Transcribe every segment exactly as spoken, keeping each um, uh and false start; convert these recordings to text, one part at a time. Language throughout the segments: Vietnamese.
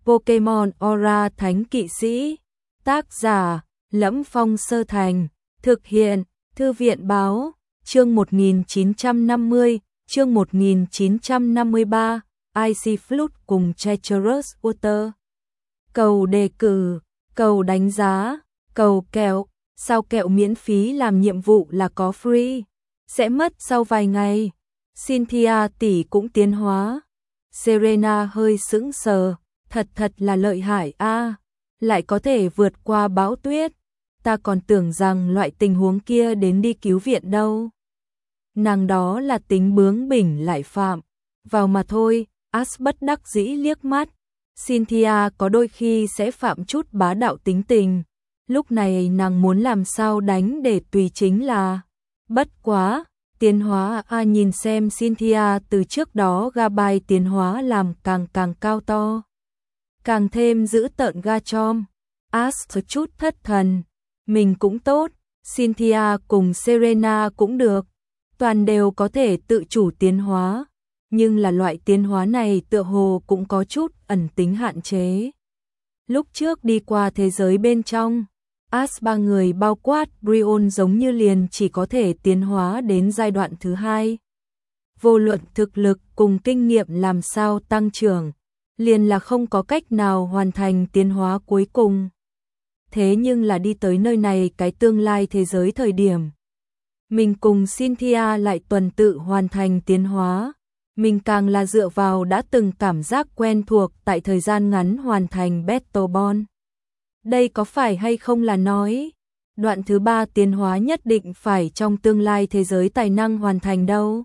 Pokemon Aura Thánh Kỵ Sĩ. Tác giả: Lẫm Phong Sơ Thành. Thực hiện: Thư viện báo. Chương một nghìn chín trăm năm mươi, chương một nghìn chín trăm năm mươi ba, Icy Flute cùng Treacherous Water. Cầu đề cử, cầu đánh giá, cầu kẹo. Sao kẹo miễn phí làm nhiệm vụ là có free, sẽ mất sau vài ngày. Cynthia tỷ cũng tiến hóa. Serena hơi sững sờ, thật thật là lợi hại a, à, lại có thể vượt qua bão tuyết. Ta còn tưởng rằng loại tình huống kia đến đi cứu viện đâu. Nàng đó là tính bướng bỉnh lại phạm vào mà thôi. Ash bất đắc dĩ liếc mắt. Cynthia có đôi khi sẽ phạm chút bá đạo tính tình. Lúc này nàng muốn làm sao đánh để tùy chính là. Bất quá, tiến hóa a à, nhìn xem Cynthia từ trước đó Gabai tiến hóa làm càng càng cao to, càng thêm giữ tợn Garchomp. Ash chút thất thần. Mình cũng tốt, Cynthia cùng Serena cũng được, toàn đều có thể tự chủ tiến hóa, nhưng là loại tiến hóa này tựa hồ cũng có chút ẩn tính hạn chế. Lúc trước đi qua thế giới bên trong, Ash ba người bao quát Brion giống như liền chỉ có thể tiến hóa đến giai đoạn thứ hai. Vô luận thực lực cùng kinh nghiệm làm sao tăng trưởng, liền là không có cách nào hoàn thành tiến hóa cuối cùng. Thế nhưng là đi tới nơi này cái tương lai thế giới thời điểm, mình cùng Cynthia lại tuần tự hoàn thành tiến hóa, mình càng là dựa vào đã từng cảm giác quen thuộc tại thời gian ngắn hoàn thành Battle Bond. Đây có phải hay không là nói, đoạn thứ ba tiến hóa nhất định phải trong tương lai thế giới tài năng hoàn thành đâu.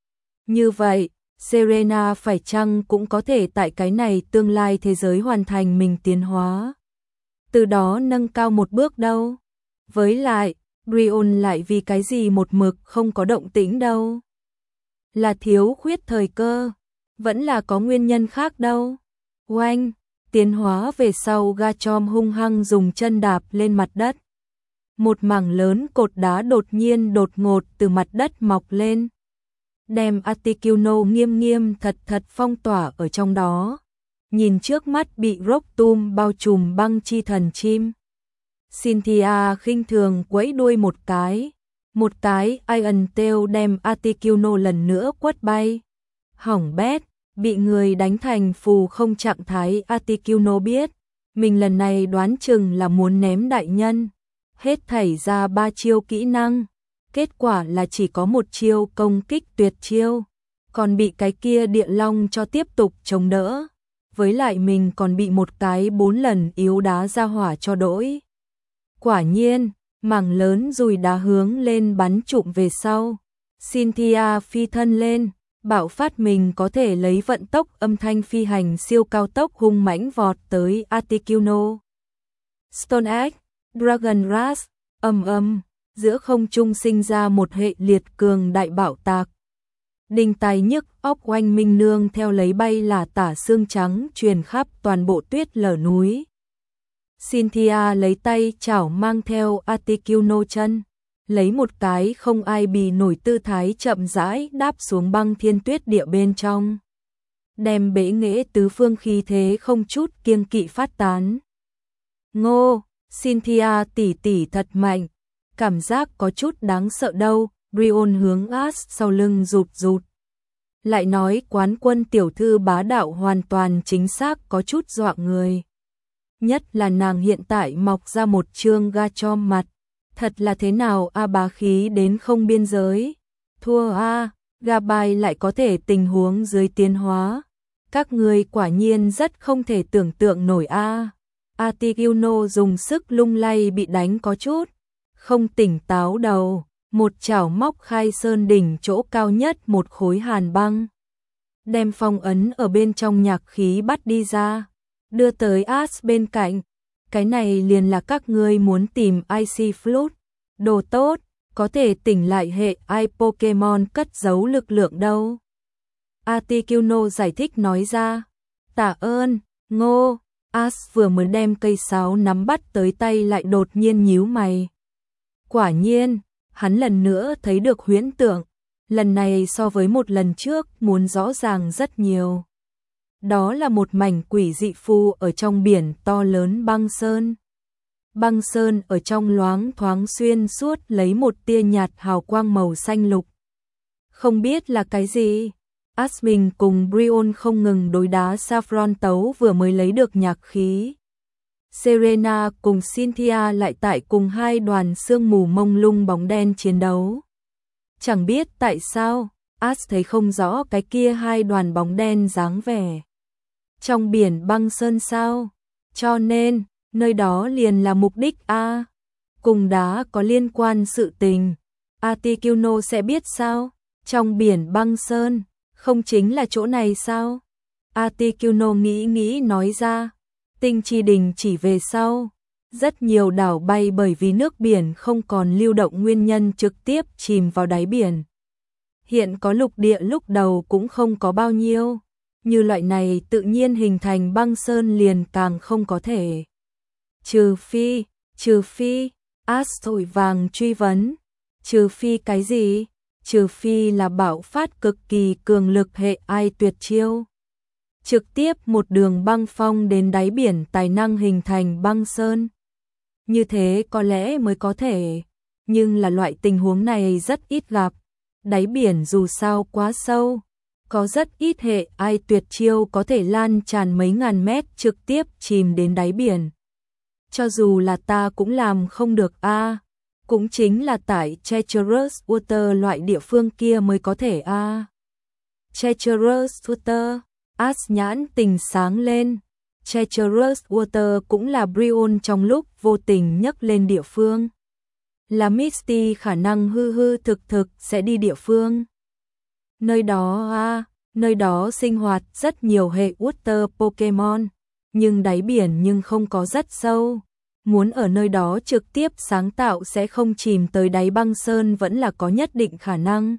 Như vậy, Serena phải chăng cũng có thể tại cái này tương lai thế giới hoàn thành mình tiến hóa, từ đó nâng cao một bước đâu. Với lại, Brion lại vì cái gì một mực không có động tĩnh đâu? Là thiếu khuyết thời cơ, vẫn là có nguyên nhân khác đâu. Oanh, tiến hóa về sau Garchomp hung hăng dùng chân đạp lên mặt đất. Một mảng lớn cột đá đột nhiên đột ngột từ mặt đất mọc lên, đem Articuno nghiêm nghiêm thật thật phong tỏa ở trong đó. Nhìn trước mắt bị Rocktom bao trùm băng chi thần chim, Cynthia khinh thường quẫy đuôi một cái, một cái Iron Tail đem Articuno lần nữa quất bay. Hỏng bét, bị người đánh thành phù không trạng thái. Articuno biết, mình lần này đoán chừng là muốn ném đại nhân, hết thảy ra ba chiêu kỹ năng, kết quả là chỉ có một chiêu công kích tuyệt chiêu, còn bị cái kia địa long cho tiếp tục chống đỡ. Với lại mình còn bị một cái bốn lần yếu đá ra hỏa cho đỗi. Quả nhiên, mảng lớn dùi đá hướng lên bắn trụm về sau. Cynthia phi thân lên, bạo phát mình có thể lấy vận tốc âm thanh phi hành siêu cao tốc hung mãnh vọt tới Articuno. Stone Axe, Dragon Rush, ầm ầm, giữa không trung sinh ra một hệ liệt cường đại bạo tạc. Đinh tai nhức óc oanh minh nương theo lấy bay là tả xương trắng truyền khắp toàn bộ tuyết lở núi. Cynthia lấy tay chảo mang theo Articuno chân, lấy một cái không ai bì nổi tư thái chậm rãi đáp xuống băng thiên tuyết địa bên trong, đem bể nghệ tứ phương khí thế không chút kiêng kỵ phát tán. Ngô, Cynthia tỷ tỷ thật mạnh, cảm giác có chút đáng sợ đâu. Brion hướng Ash sau lưng rụt rụt. Lại nói quán quân tiểu thư bá đạo hoàn toàn chính xác có chút dọa người. Nhất là nàng hiện tại mọc ra một trương Garchomp mặt. Thật là thế nào a, bá khí đến không biên giới. Thua a, Gabai lại có thể tình huống dưới tiến hóa. Các người quả nhiên rất không thể tưởng tượng nổi a. Articuno dùng sức lung lay bị đánh có chút không tỉnh táo đầu. Một chảo móc khai sơn đỉnh chỗ cao nhất một khối hàn băng, đem phong ấn ở bên trong nhạc khí bắt đi ra, đưa tới Ash bên cạnh. Cái này liền là các ngươi muốn tìm Icy Flute, đồ tốt, có thể tỉnh lại hệ ai Pokemon cất giấu lực lượng đâu. Articuno giải thích nói ra. Tạ ơn, Ngô. Ash vừa mới đem cây sáo nắm bắt tới tay lại đột nhiên nhíu mày. Quả nhiên, hắn lần nữa thấy được huyễn tượng, lần này so với một lần trước muốn rõ ràng rất nhiều. Đó là một mảnh quỷ dị phù ở trong biển to lớn băng sơn. Băng sơn ở trong loáng thoáng xuyên suốt lấy một tia nhạt hào quang màu xanh lục. Không biết là cái gì? Asmin cùng Brion không ngừng đối đá Saffron tấu vừa mới lấy được nhạc khí. Serena cùng Cynthia lại tại cùng hai đoàn sương mù mông lung bóng đen chiến đấu. Chẳng biết tại sao, As thấy không rõ cái kia hai đoàn bóng đen dáng vẻ trong biển băng sơn sao, cho nên nơi đó liền là mục đích a. Cùng đá có liên quan sự tình, Articuno sẽ biết sao? Trong biển băng sơn, không chính là chỗ này sao? Articuno nghĩ nghĩ nói ra, Tinh Chi Đình chỉ về sau, rất nhiều đảo bay bởi vì nước biển không còn lưu động nguyên nhân trực tiếp chìm vào đáy biển. Hiện có lục địa lúc đầu cũng không có bao nhiêu, như loại này tự nhiên hình thành băng sơn liền càng không có thể. Trừ phi, trừ phi, As thổi vàng truy vấn, trừ phi cái gì? Trừ phi là bạo phát cực kỳ cường lực hệ ai tuyệt chiêu. Trực tiếp một đường băng phong đến đáy biển tài năng hình thành băng sơn. Như thế có lẽ mới có thể, nhưng là loại tình huống này rất ít gặp. Đáy biển dù sao quá sâu, có rất ít hệ ai tuyệt chiêu có thể lan tràn mấy ngàn mét trực tiếp chìm đến đáy biển. Cho dù là ta cũng làm không được a. À, cũng chính là tại Treacherous Water loại địa phương kia mới có thể a. À. Treacherous Water, As nhãn tình sáng lên. Treacherous Water cũng là Brion trong lúc vô tình nhắc lên địa phương. Là Misty khả năng hư hư thực thực sẽ đi địa phương. Nơi đó a, à, nơi đó sinh hoạt rất nhiều hệ Water Pokemon, nhưng đáy biển nhưng không có rất sâu. Muốn ở nơi đó trực tiếp sáng tạo sẽ không chìm tới đáy băng sơn vẫn là có nhất định khả năng.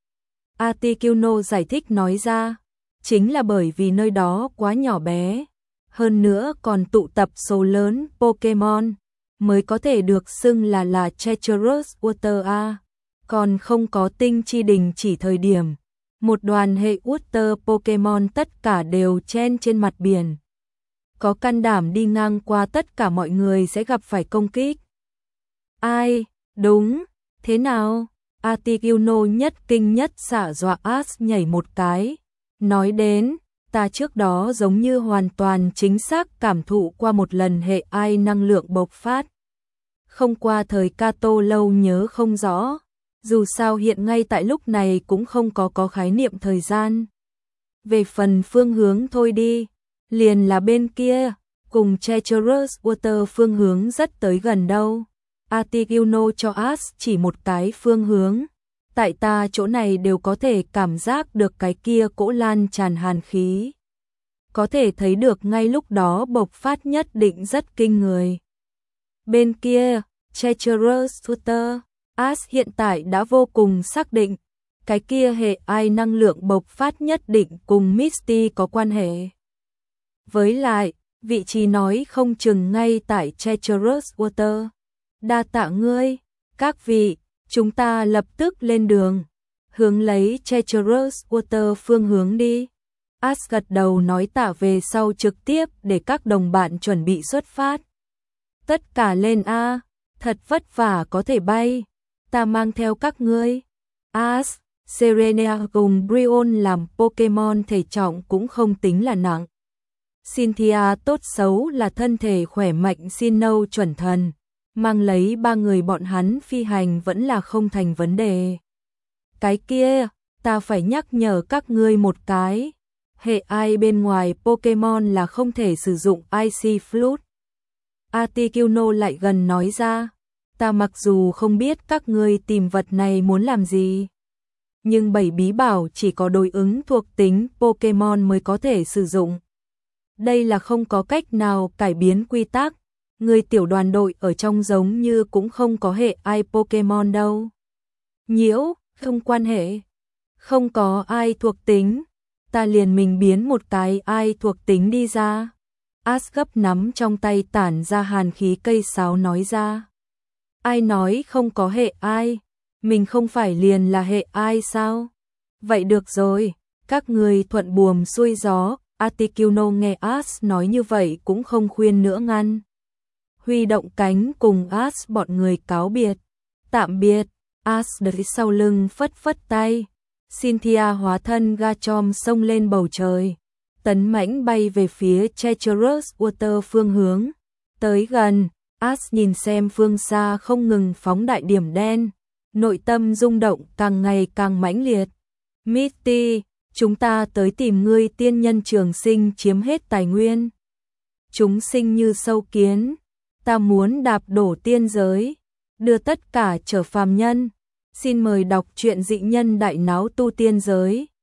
Articuno giải thích nói ra, chính là bởi vì nơi đó quá nhỏ bé, hơn nữa còn tụ tập số lớn Pokemon, mới có thể được xưng là là Treacherous Water a. Còn không có Tinh Chi Đình chỉ thời điểm, một đoàn hệ Water Pokemon tất cả đều chen trên mặt biển. Có can đảm đi ngang qua tất cả mọi người sẽ gặp phải công kích. Ai? Đúng, thế nào? Articuno nhất kinh nhất xạ dọa As nhảy một cái. Nói đến, ta trước đó giống như hoàn toàn chính xác cảm thụ qua một lần hệ ai năng lượng bộc phát. Không qua thời Kato lâu nhớ không rõ, dù sao hiện ngay tại lúc này cũng không có có khái niệm thời gian. Về phần phương hướng thôi đi. Liền là bên kia, cùng Treacherous Water phương hướng rất tới gần đâu. Articuno cho As chỉ một cái phương hướng. Tại ta chỗ này đều có thể cảm giác được cái kia cỗ lan tràn hàn khí. Có thể thấy được ngay lúc đó bộc phát nhất định rất kinh người. Bên kia, Treacherous Water, As hiện tại đã vô cùng xác định. Cái kia hệ ai năng lượng bộc phát nhất định cùng Misty có quan hệ. Với lại, vị trí nói không chừng ngay tại Treacherous Water. Đa tạ ngươi, các vị, chúng ta lập tức lên đường, hướng lấy Treacherous Water phương hướng đi. As gật đầu nói tạ về sau trực tiếp để các đồng bạn chuẩn bị xuất phát. Tất cả lên a, thật vất vả có thể bay, ta mang theo các ngươi. As, Serena cùng Brion làm Pokemon thể trọng cũng không tính là nặng. Cynthia tốt xấu là thân thể khỏe mạnh xin nâu chuẩn thần, mang lấy ba người bọn hắn phi hành vẫn là không thành vấn đề. Cái kia, ta phải nhắc nhở các ngươi một cái, hệ ai bên ngoài Pokemon là không thể sử dụng Icy Flute. Articuno lại gần nói ra, ta mặc dù không biết các ngươi tìm vật này muốn làm gì, nhưng bảy bí bảo chỉ có đối ứng thuộc tính Pokemon mới có thể sử dụng. Đây là không có cách nào cải biến quy tắc, người tiểu đoàn đội ở trong giống như cũng không có hệ ai Pokemon đâu. Nhiễu, không quan hệ, không có ai thuộc tính, ta liền mình biến một cái ai thuộc tính đi ra. As gấp nắm trong tay tản ra hàn khí cây sáo nói ra. Ai nói không có hệ ai, mình không phải liền là hệ ai sao? Vậy được rồi, các người thuận buồm xuôi gió, Articuno nghe As nói như vậy cũng không khuyên nữa ngăn. Huy động cánh cùng As bọn người cáo biệt. Tạm biệt, As đẩy sau lưng phất phất tay. Cynthia hóa thân Garchomp xông lên bầu trời. Tấn mãnh bay về phía Treacherous Water phương hướng. Tới gần, As nhìn xem phương xa không ngừng phóng đại điểm đen. Nội tâm rung động càng ngày càng mãnh liệt. Mitty, chúng ta tới tìm ngươi, tiên nhân trường sinh chiếm hết tài nguyên. Chúng sinh như sâu kiến, ta muốn đạp đổ tiên giới, đưa tất cả trở phàm nhân. Xin mời đọc truyện Dị Nhân Đại Náo Tu Tiên Giới.